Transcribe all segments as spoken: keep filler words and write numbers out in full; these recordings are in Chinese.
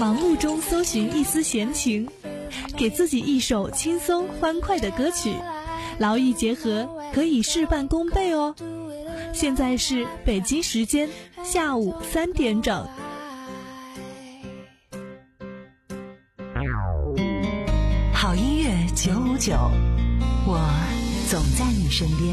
忙碌中搜寻一丝闲情，给自己一首轻松欢快的歌曲，劳逸结合，可以事半功倍哦。现在是北京时间下午三点整。 好音乐九五九，我总在你身边。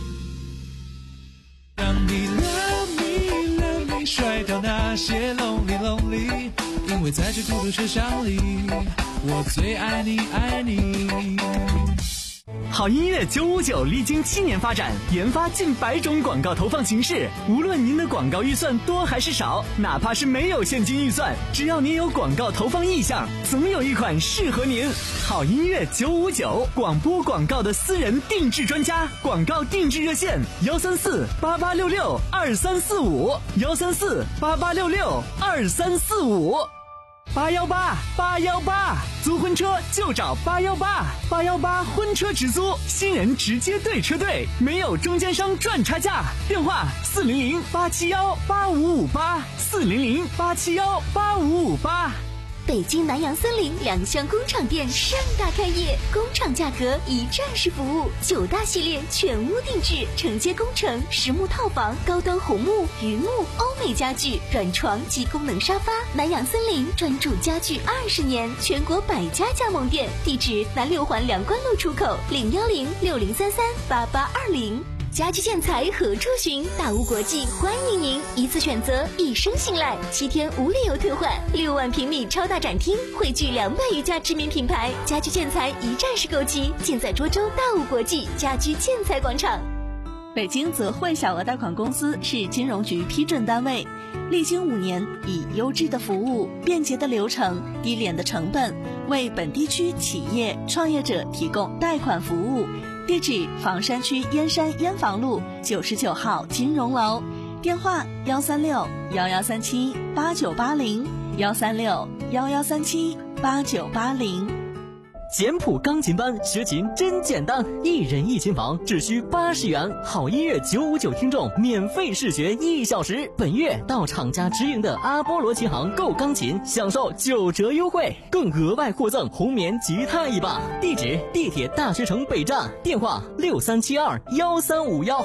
让你 love me love me 甩掉那些 lonely lonely， 因为在这孤独车厢里，我最爱你爱你。 好音乐九五九历经七年发展，研发近百种广告投放形式。无论您的广告预算多还是少，哪怕是没有现金预算，只要您有广告投放意向，总有一款适合您。好音乐九五九，广播广告的私人定制专家，广告定制热线幺三四八八六六二三四五幺三四八八六六二三四五。八幺八八幺八，租婚车就找八幺八，八幺八婚车直租，新人直接对车队，没有中间商赚差价。电话四零零八七幺八五五八，四零零八七幺八五五八。 北京南洋森林两厢工厂店盛大开业，工厂价格一站式服务，九大系列全屋定制，承接工程、实木套房、高端红木、榆木、欧美家具、软床及功能沙发。南洋森林专注家具二十年，全国百家加盟店，地址南六环梁关路出口零幺零六零三三八八二零。家居建材何处寻？大屋国际欢迎您，一次选择，一生信赖，七天无理由退换，六万平米超大展厅，汇聚两百余家知名品牌，家居建材一站式购齐，尽在涿州大屋国际家居建材广场。 北京泽汇小额贷款公司是金融局批准单位，历经五年，以优质的服务、便捷的流程、低廉的成本，为本地区企业创业者提供贷款服务。地址：房山区燕山燕房路九十九号金融楼，电话：幺三六幺幺三七八九八零，幺三六幺幺三七八九八零。 简谱钢琴班学琴真简单，一人一琴房只需八十元，好音乐九五九听众免费试学一小时。本月到厂家直营的阿波罗琴行购钢琴，享受九折优惠，更额外获赠红棉吉他一把。地址：地铁大学城北站，电话六三七二幺三五幺。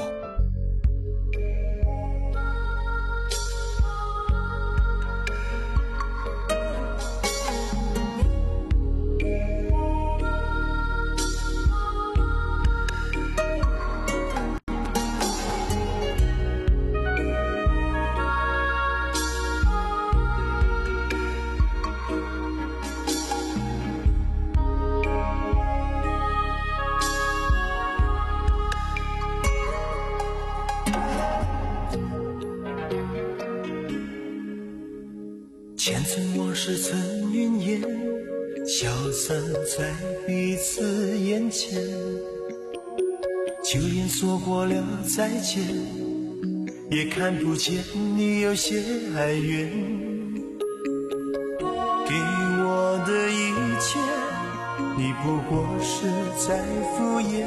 前尘往事曾云烟，消散在彼此眼前，就连说过了再见，也看不见你有些哀怨。给我的一切，你不过是在敷衍，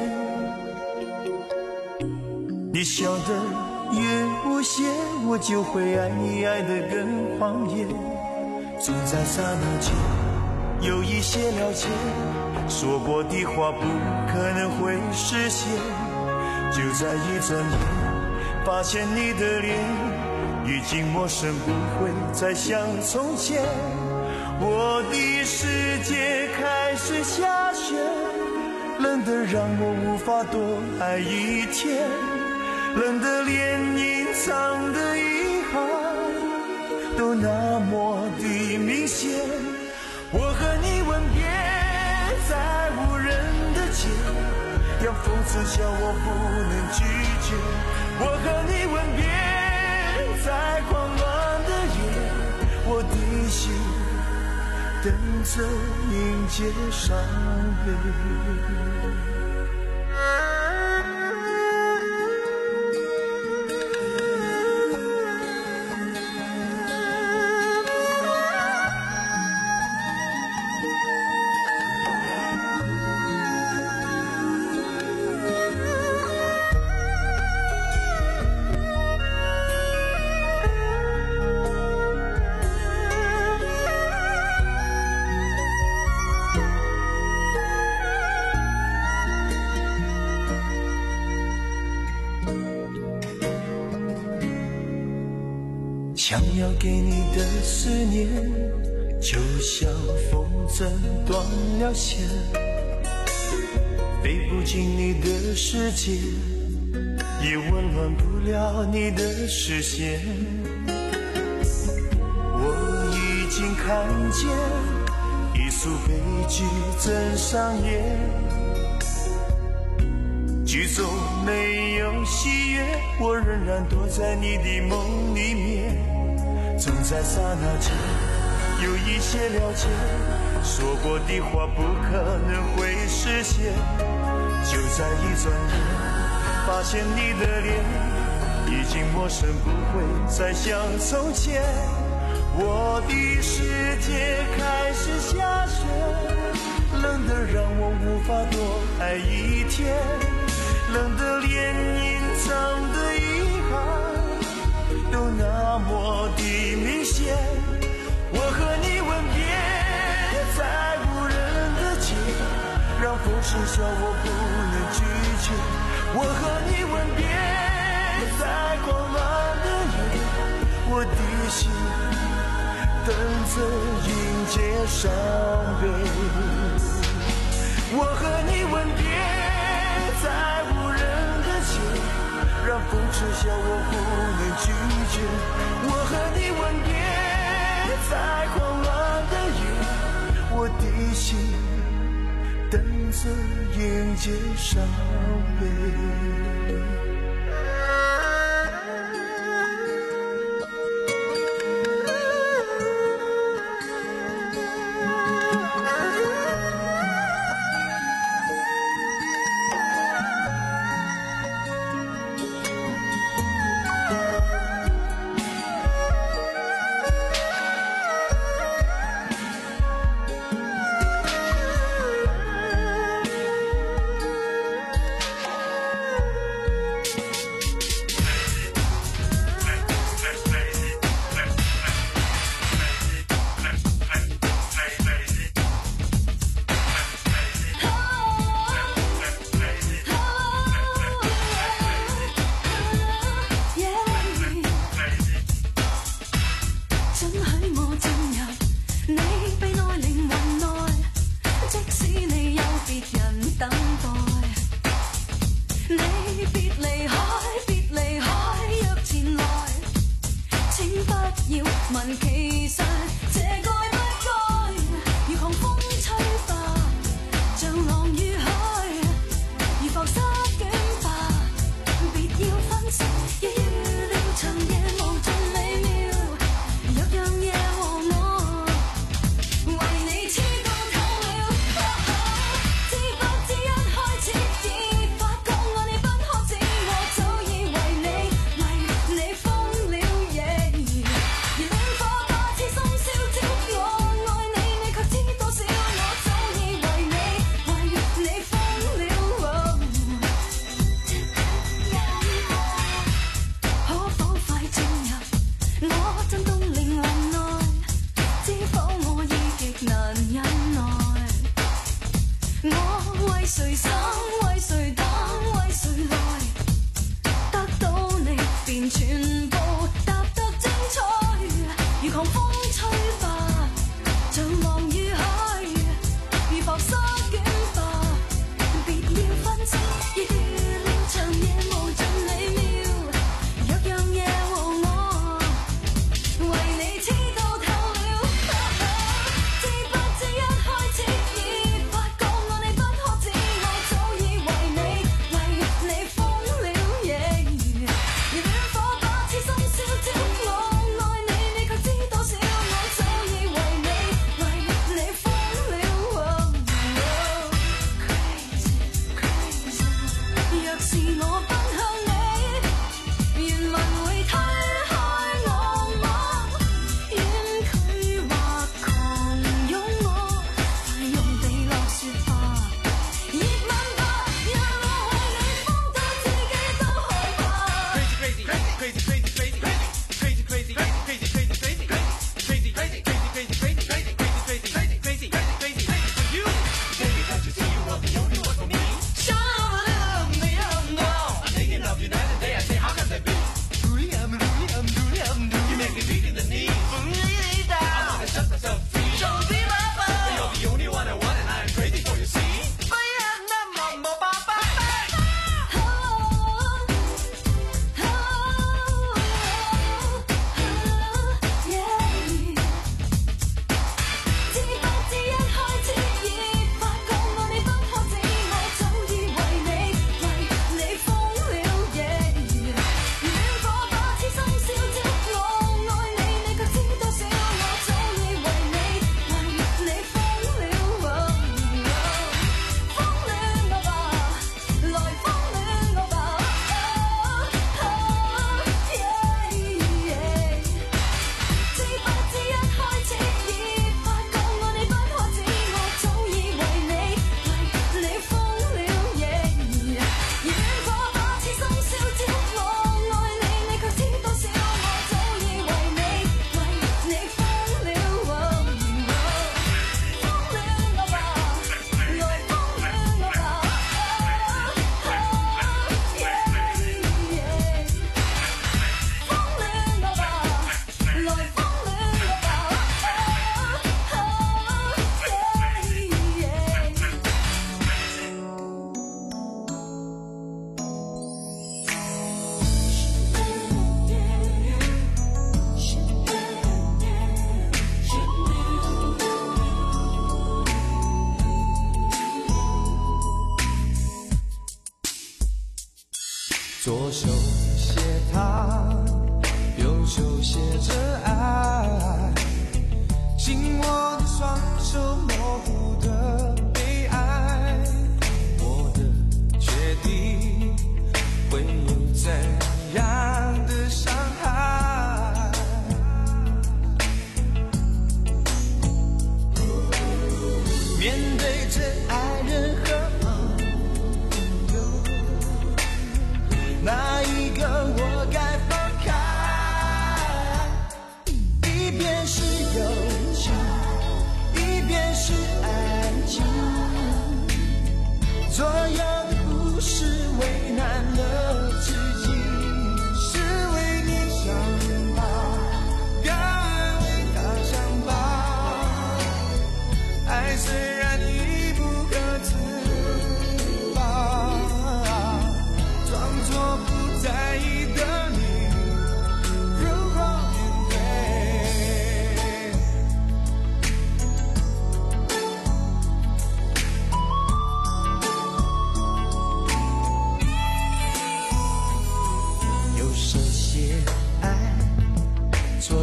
你笑得越无邪，我就会爱你爱得更狂野。总在刹那间有一些了解，说过的话不可能会实现，就在一转眼发现你的脸已经陌生，不会再像从前。我的世界开始下雪，冷得让我无法多爱一天，冷得连隐藏的遗憾都那么的明显。我和你吻别在无人的街，让讽刺叫我不能拒绝。我和你吻别在狂乱的夜，我的心等着迎接伤悲。 想要给你的思念，就像风筝断了线，飞不进你的世界，也温暖不了你的视线。我已经看见一出悲剧正上演，剧中没有喜悦，我仍然躲在你的梦里面，总在刹那间有一些了解，说过的话不可能会实现，就在一转眼发现你的脸已经陌生，不会再像从前。我的世界开始下雪，冷得让我无法多爱一天，冷得连隐藏的遗憾都那么的明显。我和你吻别在无人的街，让风声笑我不能拒绝。我和你吻别在狂乱的夜，我的心等着迎接伤悲。我和你吻别在无人的街，让风痴笑我不能拒绝。我和你吻别在狂乱的夜，我的心等着迎接伤悲。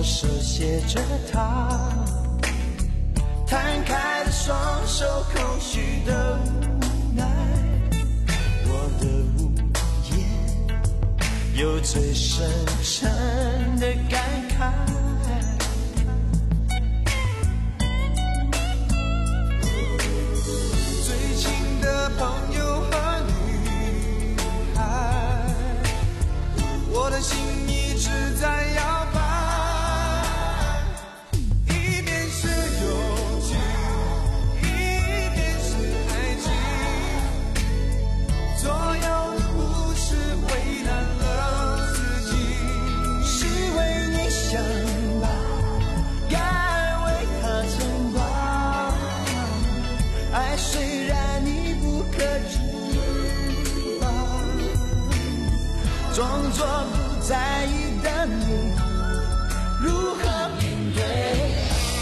手写着它，摊开的双手，空虚的无奈，我的无言有最深沉的感慨。最亲的朋友和女孩，我的心一直在摇摆，一边是友情，一边是爱情，左右的不是为难了自己，是为你想吧，该为他撑吧，爱虽然你不可知吧，装作不在意的你如何面对？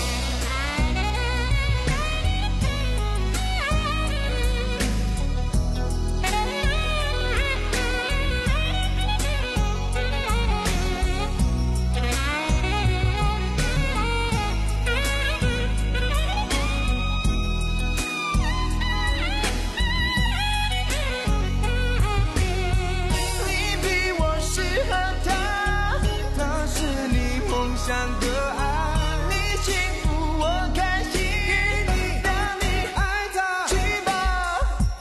你比我适合他，他是你梦想的爱，你幸福我开心，让你爱他去吧。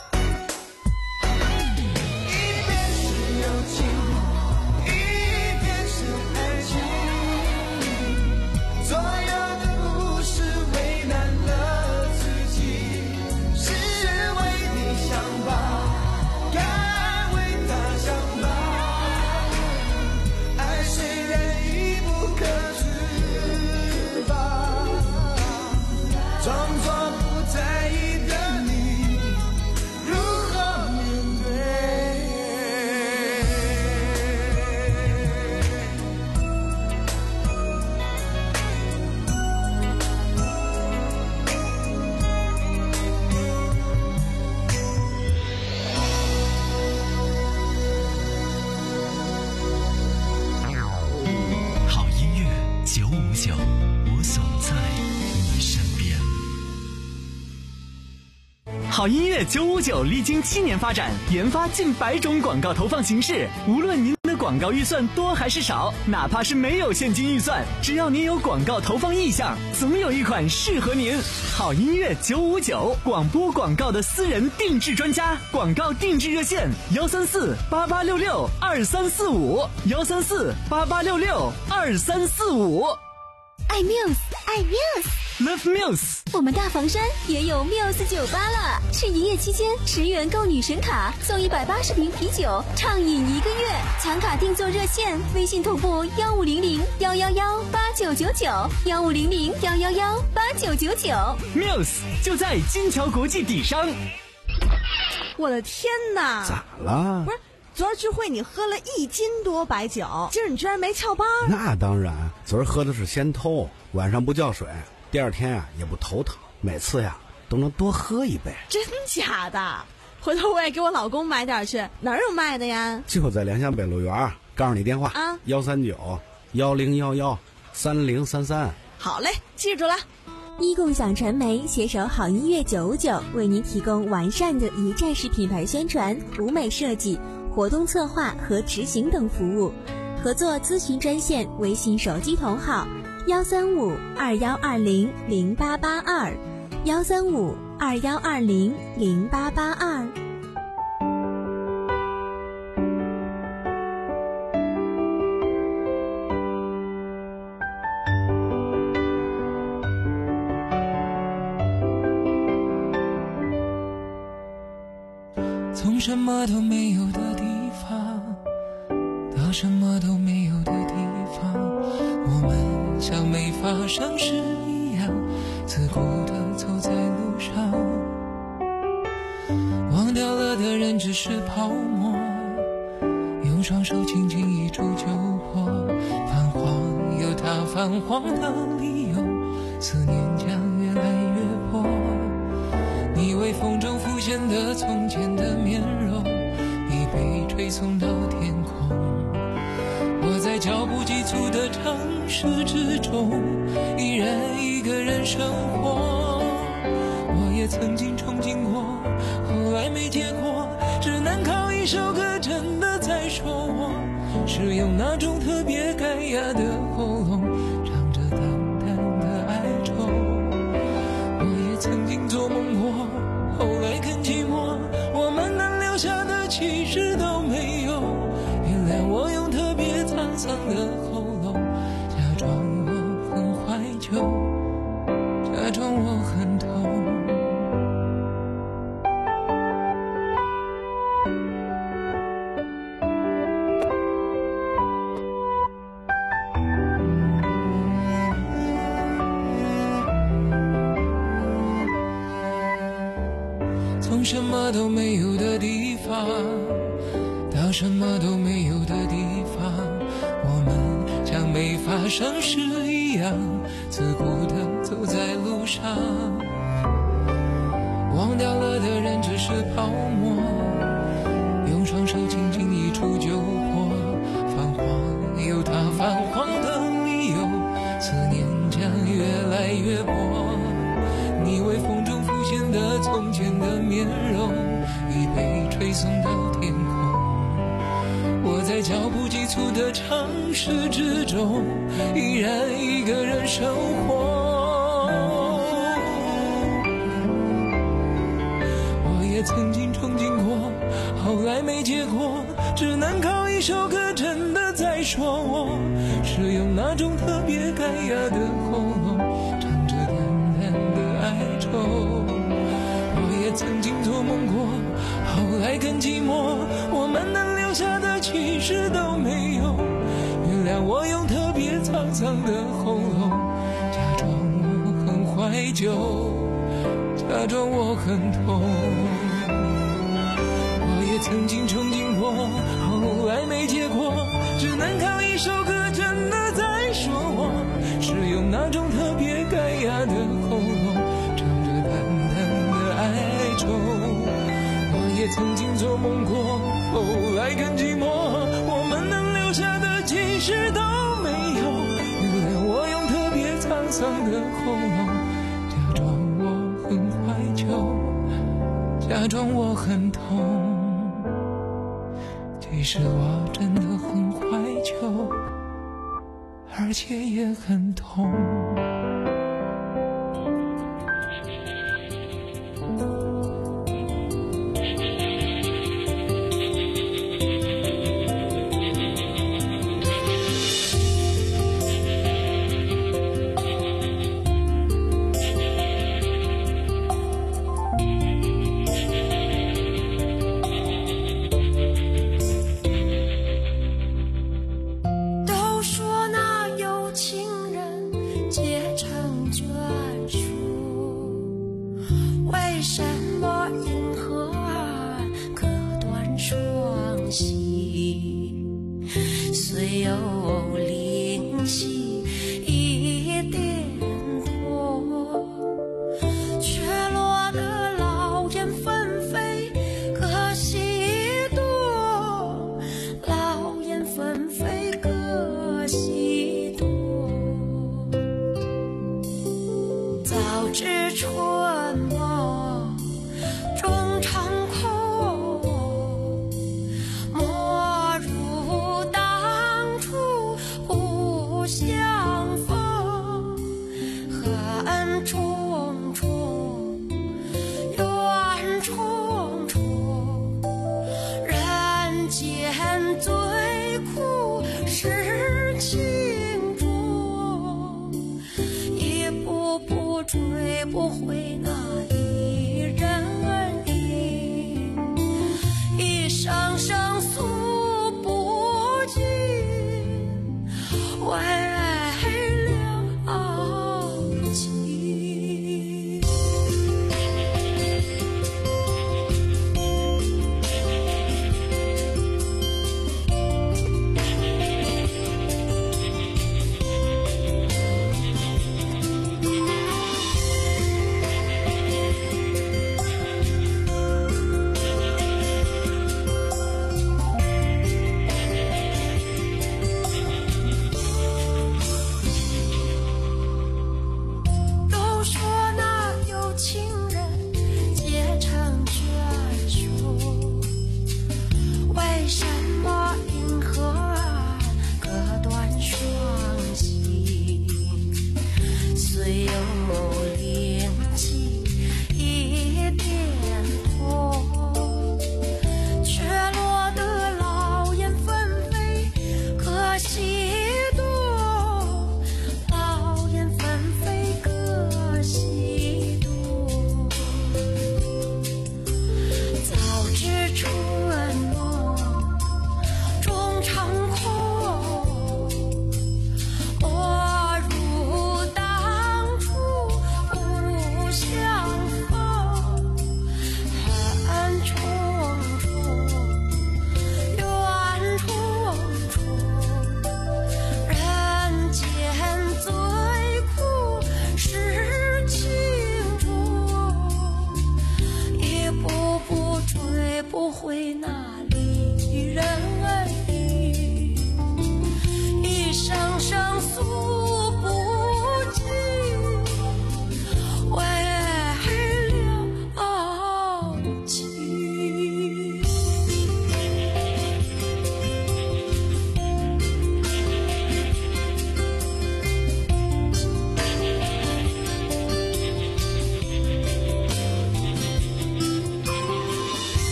一边是友情，一边是爱情，左右的不是为难了自己，是为你想吧，该为他想吧，爱虽然已不可知吧，装作不在意的你如何面对？ 好音乐九五九，我总在你身边。好音乐九五九历经七年发展，研发近百种广告投放形式。无论您的广告预算多还是少，哪怕是没有现金预算，只要您有广告投放意向，总有一款适合您。好音乐九五九，广播广告的私人定制专家，广告定制热线：幺三四八八六六二三四五，幺三四八八六六二三四五。 爱 Muse， 爱 Muse。 Love Muse， 我们大房山也有 Muse 酒吧了，是营业期间十元购女神卡送一百八十瓶啤酒，畅饮一个月。抢卡订座热线：微信同步幺五零零幺幺幺八九九九，幺五零零幺幺幺八九九九。 Muse 就在金桥国际底商。 我的天哪！ 咋了？ 不是，昨儿聚会你喝了一斤多白酒，今儿你居然没翘班？ 那当然，昨儿喝的是先偷，晚上不叫水，第二天呀、啊、也不头疼，每次呀都能多喝一杯。 真假的？回头我也给我老公买点去，哪儿有卖的呀？ 就在联想北路园，告诉你电话啊， 幺三九幺零幺幺三零三三。 好嘞，记住了。 一共享传媒携手好音乐九五九，为您提供完善的一站式品牌宣传、舞美设计、活动策划和执行等服务。合作咨询专线：微信手机同号幺三五二幺二零零八八二，幺三五二幺二零零八八二。 从什么都没有的地方到什么都没有的地方，我们像没发生事一样自顾地走在路上，忘掉了的人只是泡沫，用双手轻轻一触就破，泛黄有它泛黄的理由，思念将越来越薄，你微风中浮现的从前的面容已被吹送到天空，我在在脚步急促的城市之中，依然一个人生活。我也曾经憧憬过，后来没结果，只能靠一首歌真的在说我，是用那种特别干哑的喉咙，唱着淡淡的哀愁。我也曾经做梦过，后来更寂寞，我们能留下的其实都没有。原谅我用特别沧桑的喉咙，假装我很怀旧，假装我很痛。从什么都没有的地方到什么都没有的地方，我们像没发生事一样自顾地走在路上。忘掉了的人只是泡沫，用双手轻轻一触就破。泛黄有它泛黄的理由，思念将越来越薄。你微风中浮现的从前的面容，已被吹送到天空。我在脚步急促的城市之中，依然一个人生活。我也曾经憧憬过，后来没结果，只能靠一首歌真的在说我，是用那种特别干哑的喉咙，唱着淡淡的哀愁。我也曾经做梦过，后来更寂寞，我们能留下的其实都没有。原谅我用特别沧桑的喉咙，假装我很怀旧，假装我很痛。我也曾经憧憬过，后来没结果，只能靠一首歌真的在说我，是用那种特别干哑的喉咙，唱着淡淡的哀愁。我也曾经做梦过，后来更寂寞，我们能留下的其实都没有。原谅我用特别沧桑的喉咙，假装我很怀旧，假装我很痛。其实我真的很怀旧，而且也很痛。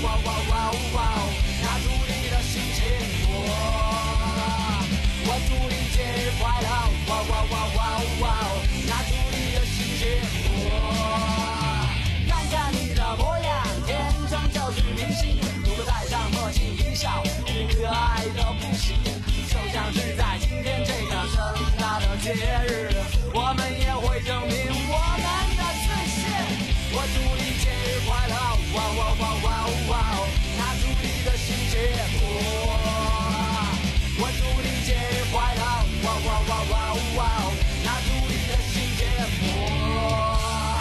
哇哇哇哇，拿出你的心情，我我祝你节日快乐，哇哇哇哇哇，拿出你的心情，我看看你的模样，天生就是明星，如果戴上墨镜一笑，你可爱的不行，就像是在今天这个盛大的节日，我们也会证明我们的自信。我祝你节日快乐，哇哇哇哇哇，拿出你的心情，我祝你节日快乐，哇哇哇哇哇，拿出你的心情，我。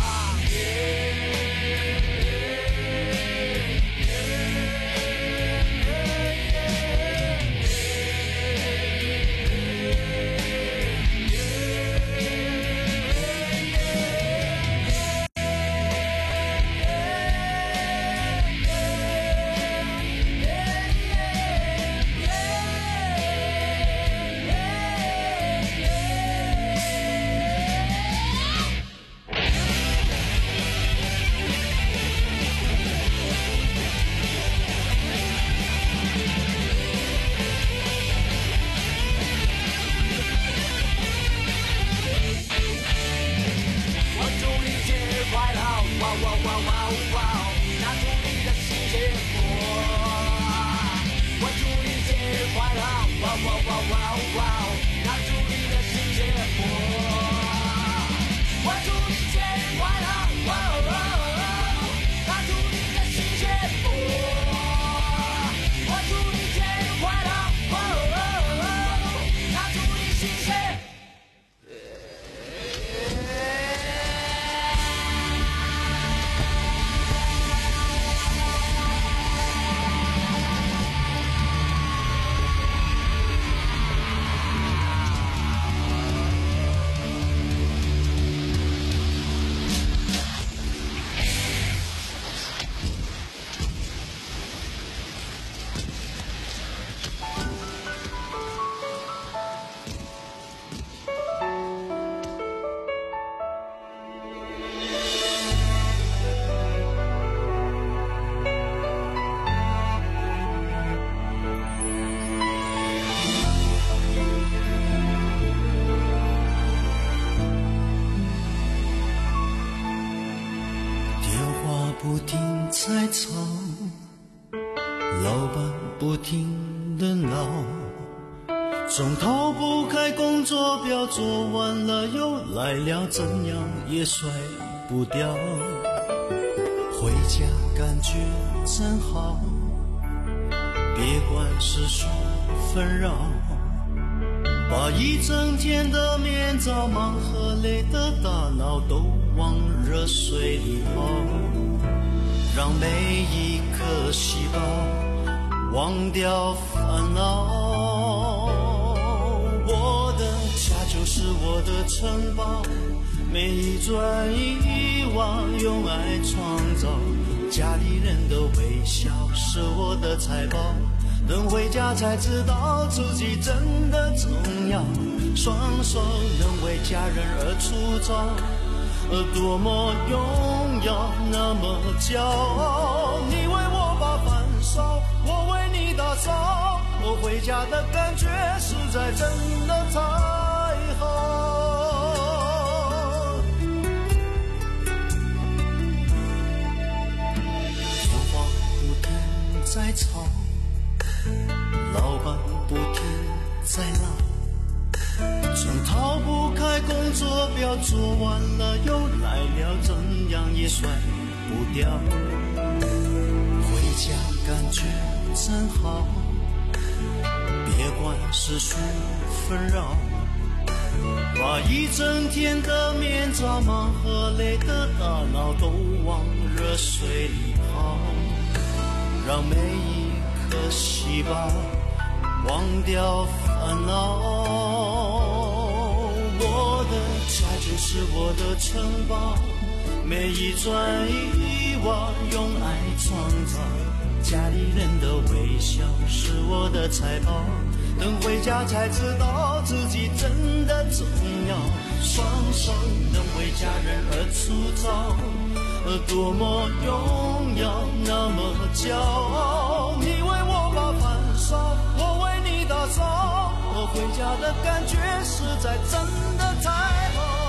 不停在吵，老板不停地闹，总逃不开工作表，做完了又来了，怎样也甩不掉。回家感觉真好，别管世俗纷扰，把一整天的面早忙和累的大脑都往热水里泡，让每一颗细胞忘掉烦恼。我的家就是我的城堡，每一砖一瓦用爱创造，家里人的微笑是我的财宝，等回家才知道自己真的重要，双手能为家人而出招，多么荣耀，那么骄傲。你为我把饭烧，我为你打扫，我回家的感觉实在真的太好。电话不停在吵，老板不停在闹，总逃不开工作表，做完了又来了，怎样也甩不掉。回家感觉真好，别管世俗纷扰，把一整天的面早忙和累的大脑都往热水里泡，让每一颗细胞忘掉烦恼。我的家就是我的城堡，每一砖一瓦用爱创造，家里人的微笑是我的财宝，等回家才知道自己真的重要，双手能为家人而出招，多么荣耀，那么骄傲。你为我把饭烧，我为你打扫，回家的感觉实在真的太好。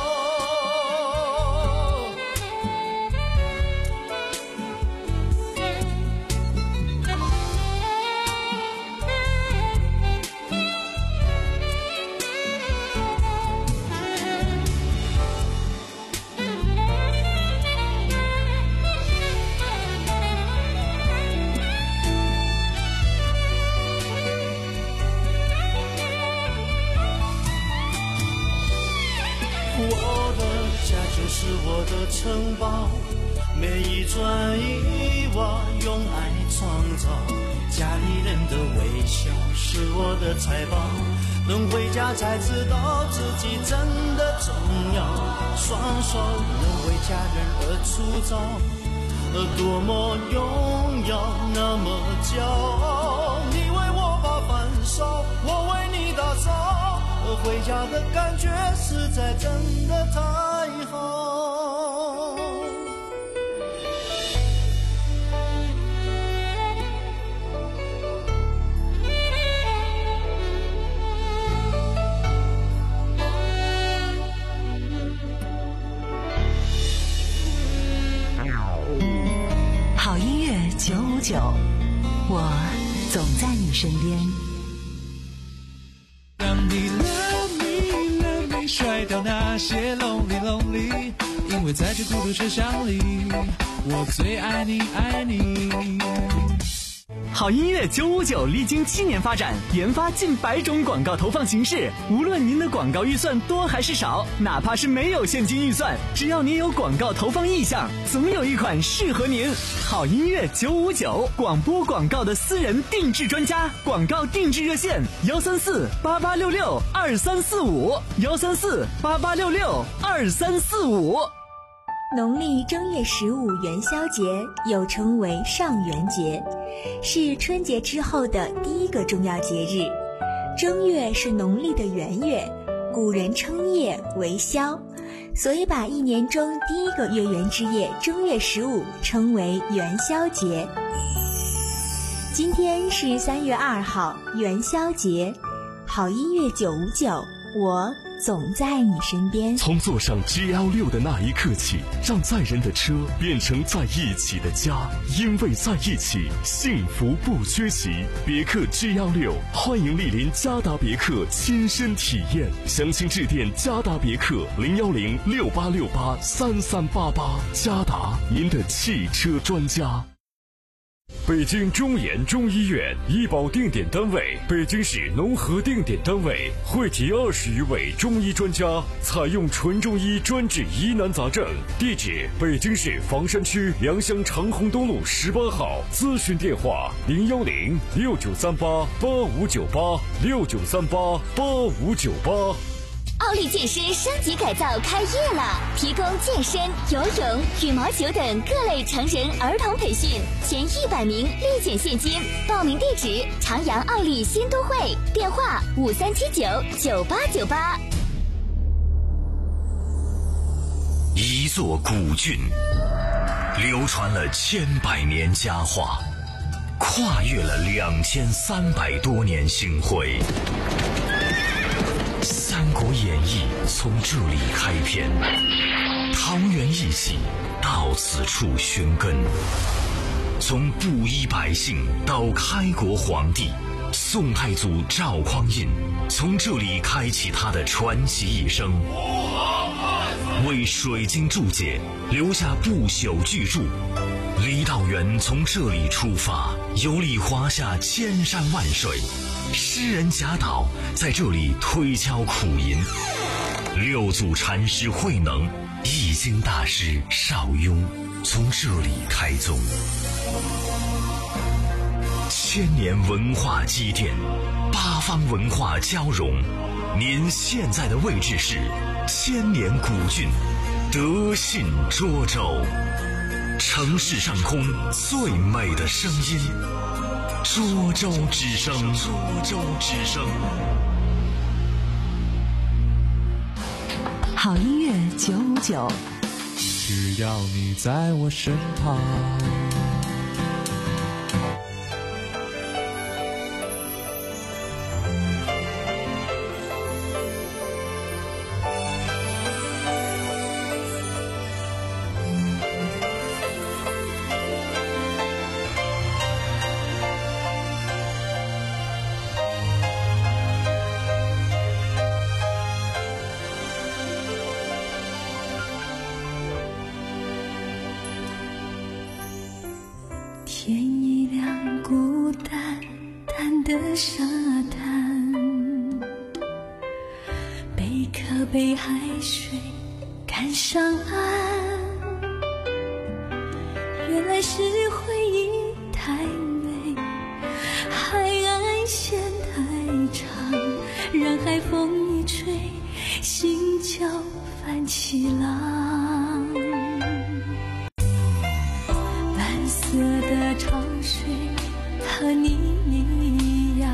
我的家就是我的城堡，每一砖一瓦用爱创造，家里人的微笑是我的财宝，能回家才知道自己真的重要，双手能为家人而粗糙，多么荣耀，那么骄傲。你为我把饭烧，我为你打扫，回家的感觉实在真的太好。 好音乐九五九，我总在你身边。 让你 love me love me 甩掉那些 lonely lonely， 因为在这孤独车厢里，我最爱你爱你。 好音乐九五九历经七年发展，研发近百种广告投放形式。无论您的广告预算多还是少，哪怕是没有现金预算，只要您有广告投放意向，总有一款适合您。好音乐九五九，广播广告的私人定制专家，广告定制热线：幺三四八八六六二三四五，幺三四八八六六二三四五。 农历正月十五元宵节又称为上元节，是春节之后的第一个重要节日。正月是农历的元月，古人称夜为宵，所以把一年中第一个月圆之夜正月十五称为元宵节。今天是三月二号，元宵节。好音乐九五九，我总在你身边。 从坐上 G L 六的那一刻起，让载人的车变成在一起的家，因为在一起，幸福不缺席。别克 G L 六，欢迎莅临嘉达别克亲身体验，详情致电嘉达别克零幺零六八六八三三八八。嘉达，您的汽车专家。北京中研中医院医保定点单位，北京市农合定点单位，汇集二十余位中医专家，采用纯中医专治疑难杂症。地址：北京市房山区良乡长虹东路十八号。咨询电话：零幺零六九三八八五九八六九三八八五九八。 奥利健身升级改造开业了，提供健身、游泳、羽毛球等各类成人儿童培训，前一百名立减现金。报名地址：长阳奥利新都会，电话五三七九九八九八。 一座古郡，流传了千百年佳话，跨越了两千三百多年星辉。《三国演义》从这里开篇，桃园义气到此处寻根。从布衣百姓到开国皇帝，宋太祖赵匡胤从这里开启他的传奇一生，为水晶注解留下不朽巨著。李道元从这里出发，游历华夏千山万水。诗人贾岛在这里推敲苦吟，六祖禅师慧能、易经大师邵雍从这里开宗。千年文化积淀，八方文化交融。您现在的位置是千年古郡德信涿州，城市上空最美的声音。涿州之声，涿州之声。 好音乐九五九， 只要你在我身旁， 天一亮，孤单单的沙滩，贝壳被海水赶上岸。原来是回忆太美，海岸线太长，让海风一吹，心就泛起浪。蓝色的潮水和你一样，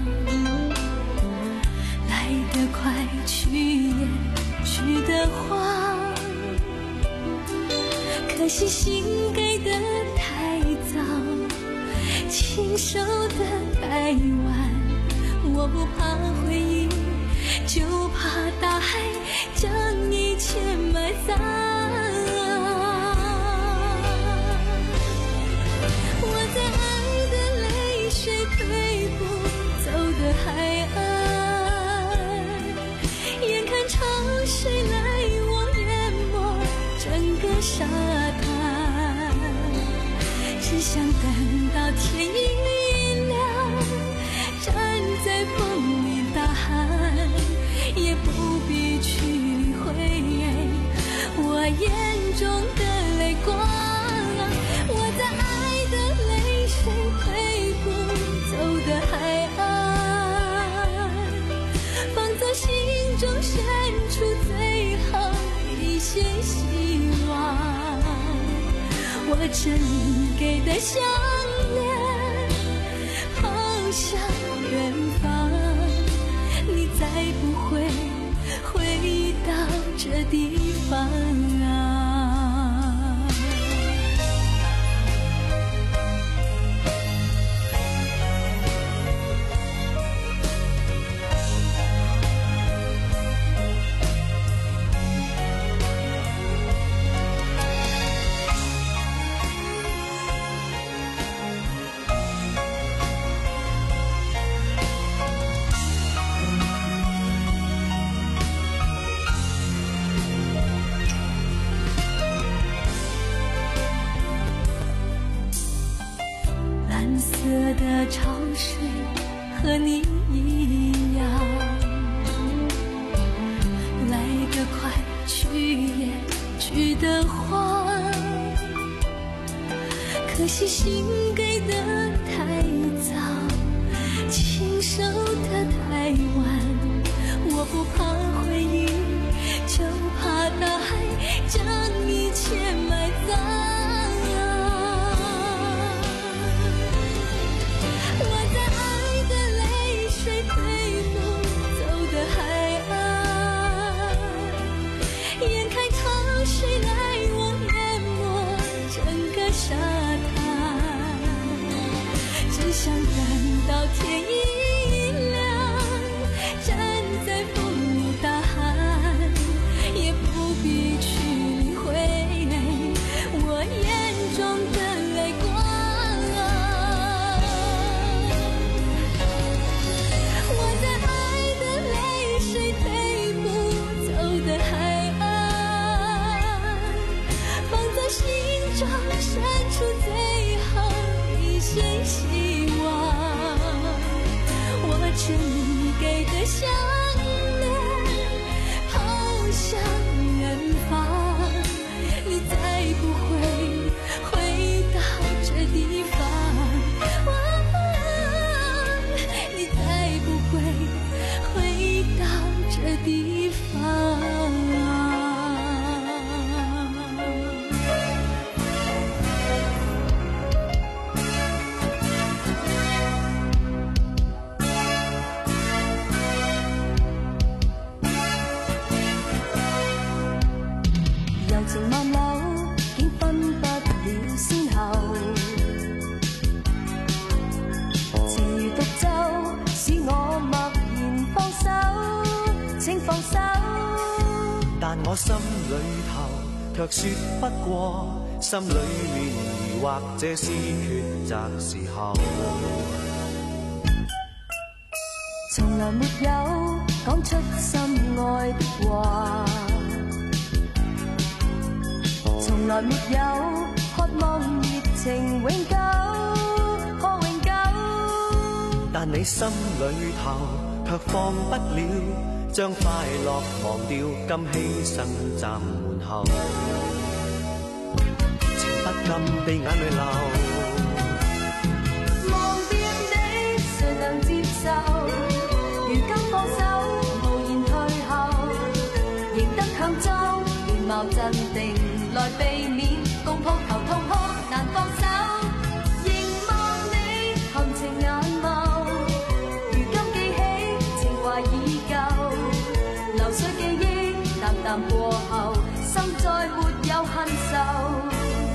来得快去也去得慌，可惜心给的太早，亲手的太晚。我不怕回忆，就怕大海将一切埋葬。我在爱的泪水退步走的海岸，眼看潮水来往淹没整个沙滩，只想等到天一亮，站在风里大喊，也不必去理会我眼中的泪光。我在爱的泪水退步走的海岸，放在心中深处最后一线希望。我真给的项链抛向远方，你再不会回到这地方啊。蓝色的潮水和你一样，来得快去也去得慌，可惜心给的太早，亲手的太晚。我不怕回忆，就怕大海将一切埋葬。沙滩，只想等到天一亮，站在风里大喊，也不必去理会我眼中的泪光。我在爱的泪水退步走的海岸，放在心中深处最后一线希望。我执你给的项链抛向远方，你再不会回到这地方。你再不会回到这地方。 情萬縷，竟分不了先後。情如獨奏，使我默然放手，請放手。 但我心裏頭卻說不過，心裏面疑惑，這是抉擇時候。 從來沒有講出心愛的話。從來沒有渴望熱情永久。 但你心里頭卻放不了，將快樂忘掉，今犧牲站門後，情不禁地眼淚流。 忘掉你，誰能接受？如今放手，無言退後，仍得強裝面貌鎮定，來避免共抱頭痛哭難放手。凝望你含情眼眸，如今記起情懷已舊，流水記憶淡淡過後，心再沒有恨愁。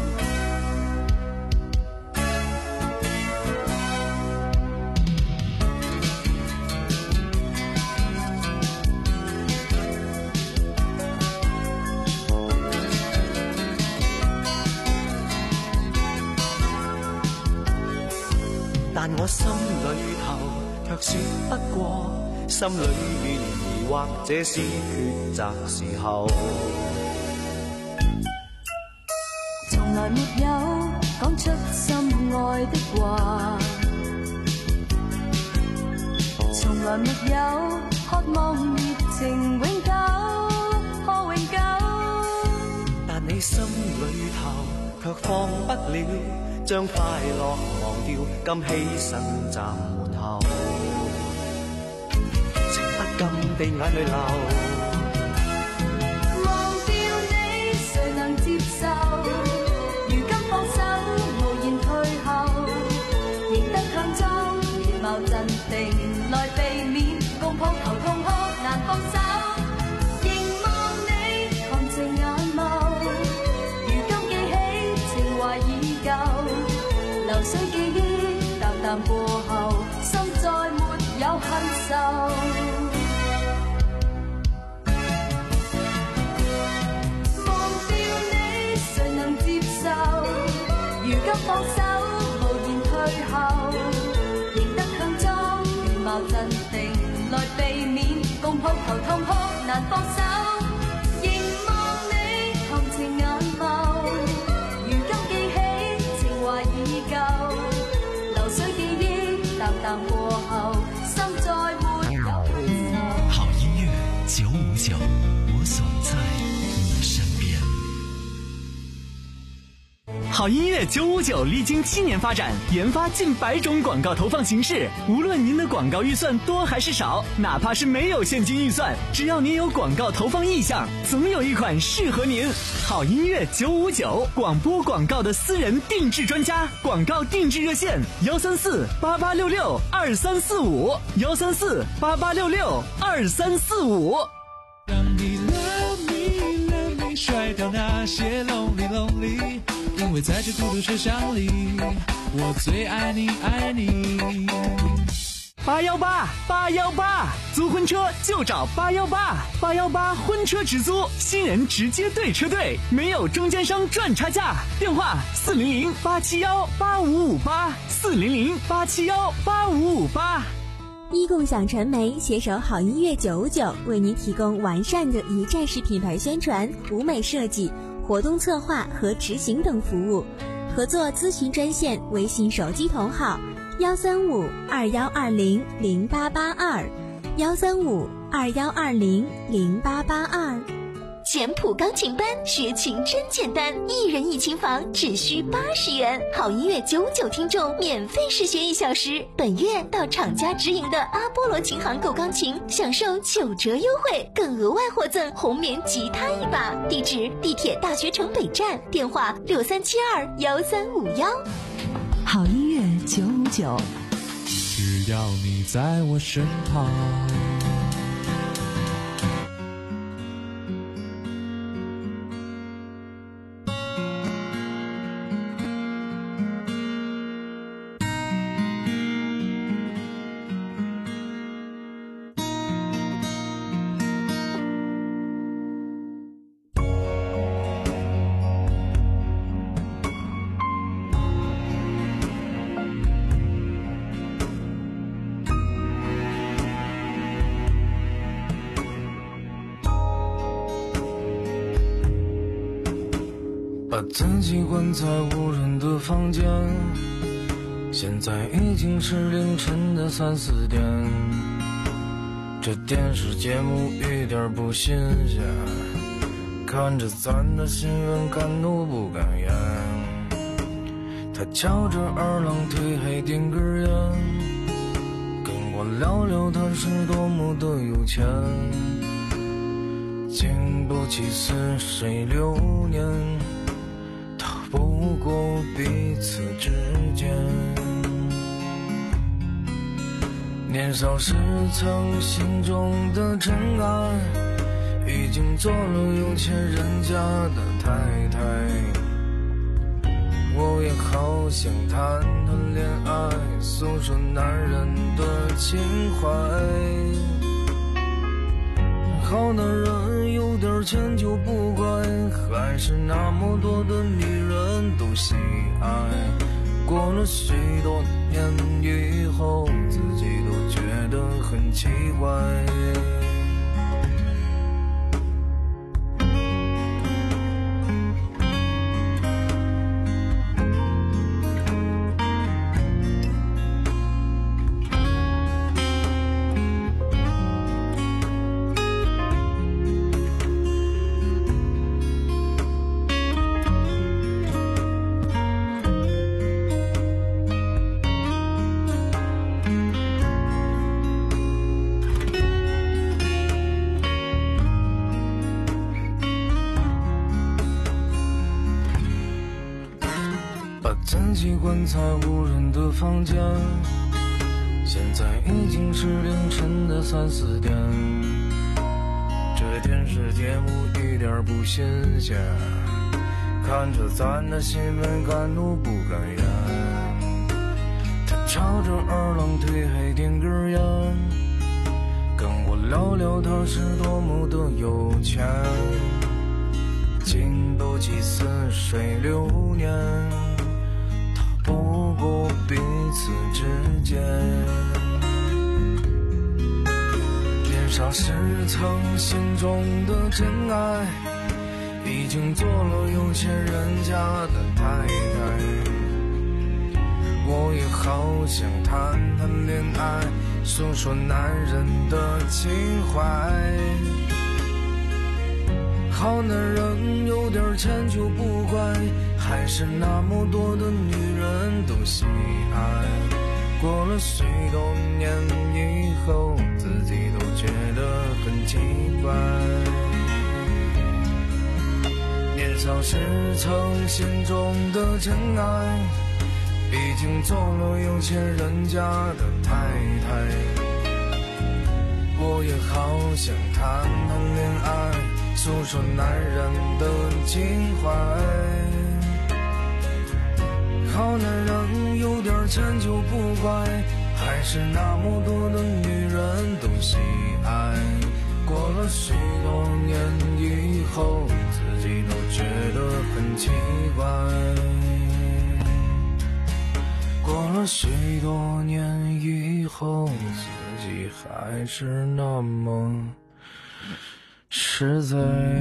但我心裏頭卻說不過，心裏面疑惑，這是抉擇時候。 從來沒有講出心愛的話，從來沒有渴望熱情永久，可永久。 但你心裏頭卻放不了，將快樂忘掉，今犧牲站門後，情不禁地眼淚流。 忘掉你，誰能接受？如今放手，無言退後，仍得強裝面貌鎮定，來避免共抱頭痛哭難放手。凝望你含情眼眸，如今記起情懷已舊，流水記憶淡淡過後，心再沒有恨愁。忘掉你，誰能接受？如今放手，無言退後，仍得強裝面貌鎮定，來避免共抱頭痛哭難放手。凝望你含情眼眸，如今記起情懷已舊，流水記憶淡淡過後，心再沒有恨愁。 好音樂九五九，我總在你身邊。 好音樂九五九歷經七年發展，研發近百種廣告投放形式。無論您的廣告預算多還是少，哪怕是沒有現金預算，只要您有廣告投放意向，總有一款適合您。好音樂九五九，廣播廣告的私人定制專家，廣告定制熱線：幺三四八八六六二三四五，幺三四八八六六二三四五。 当你 love me love me 甩掉那些 lonely lonely， 因为在这孤独车厢里，我最爱你爱你。 八幺八八幺八，租婚车就找八幺八，八幺八婚车直租，新人直接对车队，没有中间商赚差价。电话四零零八七幺八五五八，四零零八七幺八五五八。 一共享传媒携手好音乐九五九，为您提供完善的一站式品牌宣传、舞美设计、活动策划和执行等服务。合作咨询专线：微信手机同号幺三五二幺二零零八八二，幺三五二幺二零零八八二。简谱钢琴班学琴真简单，一人一琴房只需八十元，好音乐九五九听众免费试学一小时。本月到厂家直营的阿波罗琴行购钢琴，享受九折优惠，更额外获赠红棉吉他一把。地址：地铁大学城北站，电话六三七二幺三五幺。 好音乐九五九， 只要你在我身旁。 把自己关在无人的房间， 现在已经是凌晨的三四点，这电视节目一点不新鲜，看着咱的新闻敢怒不敢言。他翘着二郎腿还点根烟，跟我聊聊他是多么的有钱，经不起似水流年，逃不过彼此之间。年少时曾心中的真爱，已经做了有钱人家的太太。我也好想谈谈恋爱，诉说男人的情怀。好男人有点钱就不怪，还是那么多的女人都喜爱。过了许多年以后，自己都觉得很奇怪。自己关在无人的房间，现在已经是凌晨的三四点，这电视节目一点不新鲜，看着咱的新闻敢怒不敢言。他翘着二郎腿还点根烟，跟我聊聊他是多么的有钱，经不起似水流年，不过彼此之间。年少时曾心中的真爱，已经做了有钱人家的太太。我也好想谈谈恋爱，诉说男人的情怀。好男人有点钱就不怪，还是那么多的女人都喜爱。过了许多年以后，自己都觉得很奇怪。年少时曾心中的真爱，已经做了有钱人家的太太。我也好想谈谈恋爱，诉说男人的情怀。好男人有点钱就不怪，还是那么多的女人都喜爱。过了许多年以后，自己都觉得很奇怪。过了许多年以后，自己还是那么实在。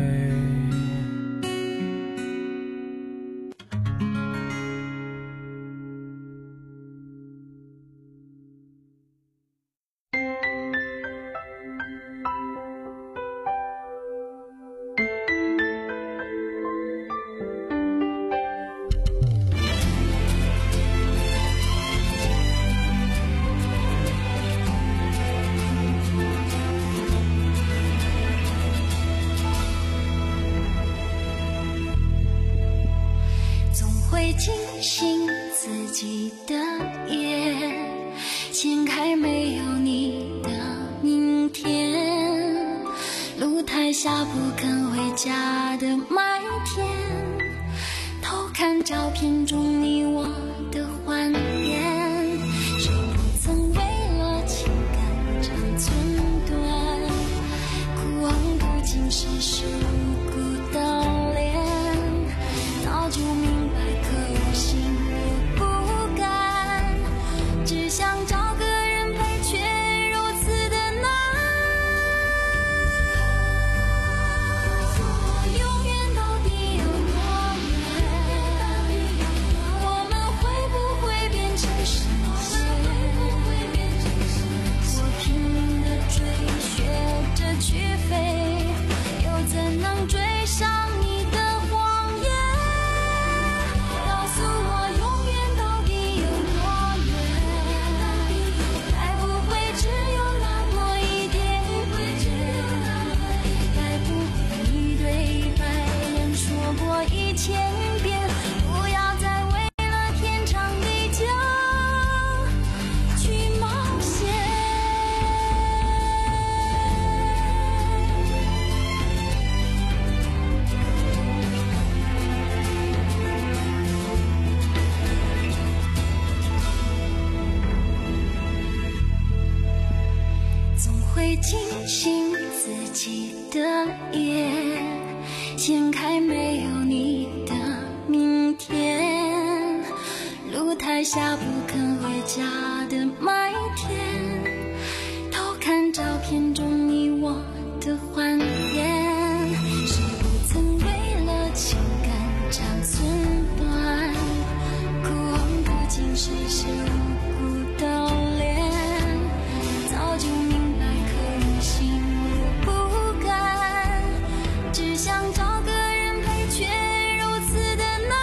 会惊醒自己的夜，掀开没有你的明天，露台下不肯回家的麦田，偷看照片中你我的欢颜，谁不曾为了情感长寸断，哭望不尽世事无辜的脸，早就明白可有心有不甘，只想找个人陪，却如此的难。我永远到底有多远？ 于精心自己的夜，掀开没有你的明天，露台下不肯回家的麦田，偷看照片中你我的欢颜，谁不曾为了情感长寸断，哭红不仅是谁无辜的脸，早就明白可有心无不甘，只想找个人陪却如此的难，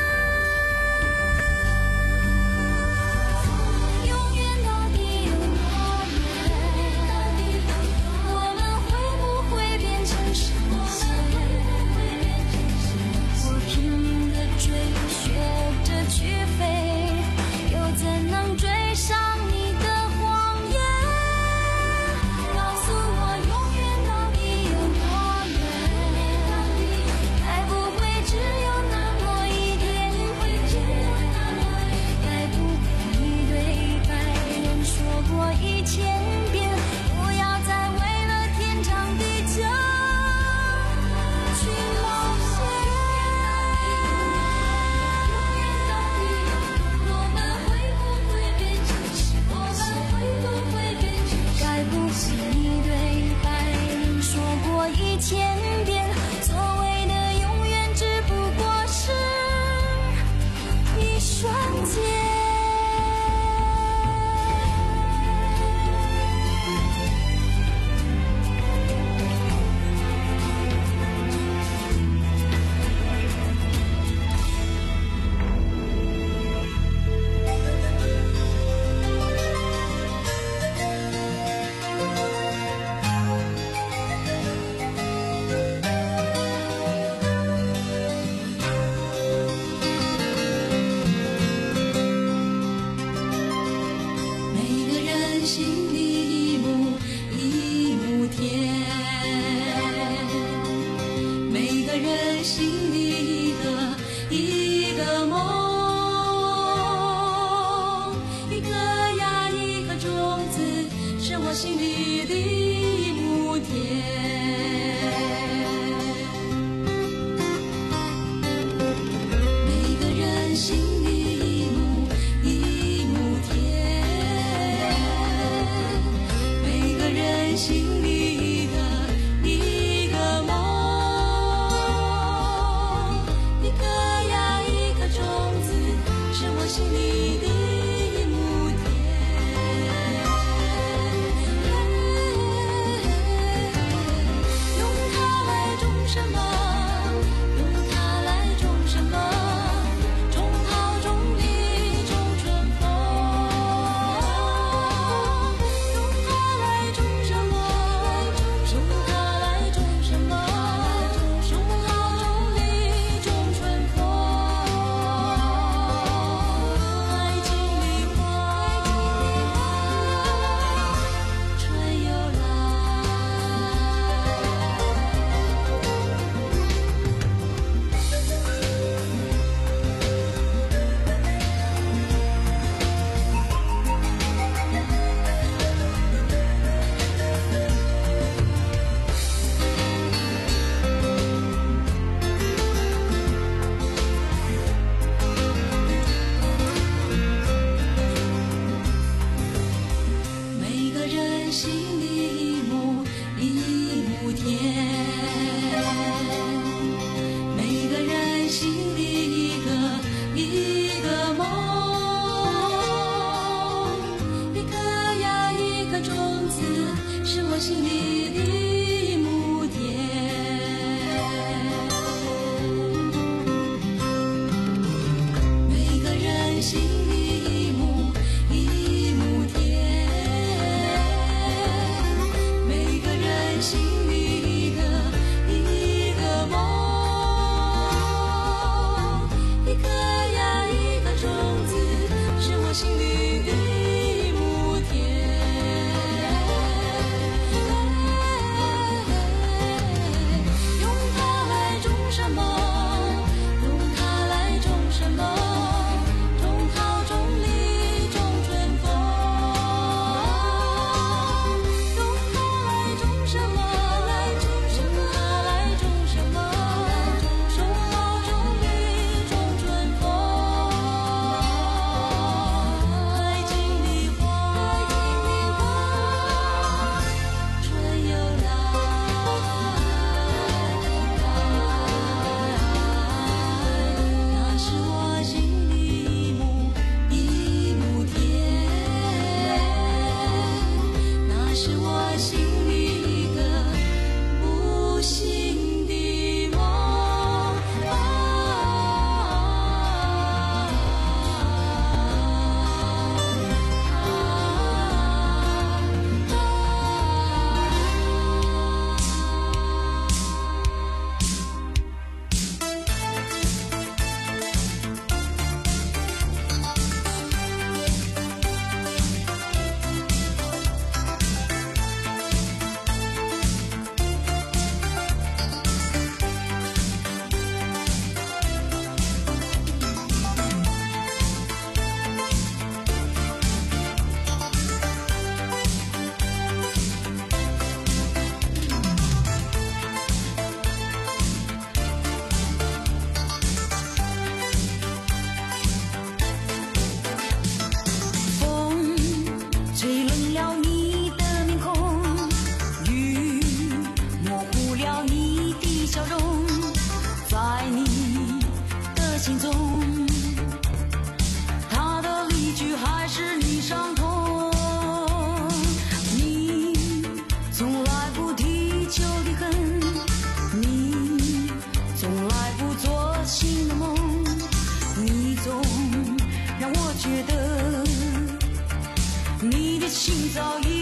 永远到底有多远，我们会不会变成神仙，我拼命地追学着去飞，又怎能追上你的谎言，告诉我永远到底有多远，该不会只有那么一点点，该不会你对白人说过一千遍，不要再为了天长地久去冒险，我们会不会变成神仙，会不会变成该不会你对白人说过一千遍，所谓的永远只不过是一瞬间。每个人心里一亩一亩田，每个人心里的一个梦，一颗呀一颗种子，是我心里的一亩田。每个人心里一亩一亩田，每个人心里的一个梦，一颗呀一颗种子，是我心里的一亩田。用它来种什么？用它来种什么？种好种地种春风。用它来种什么？ 心早已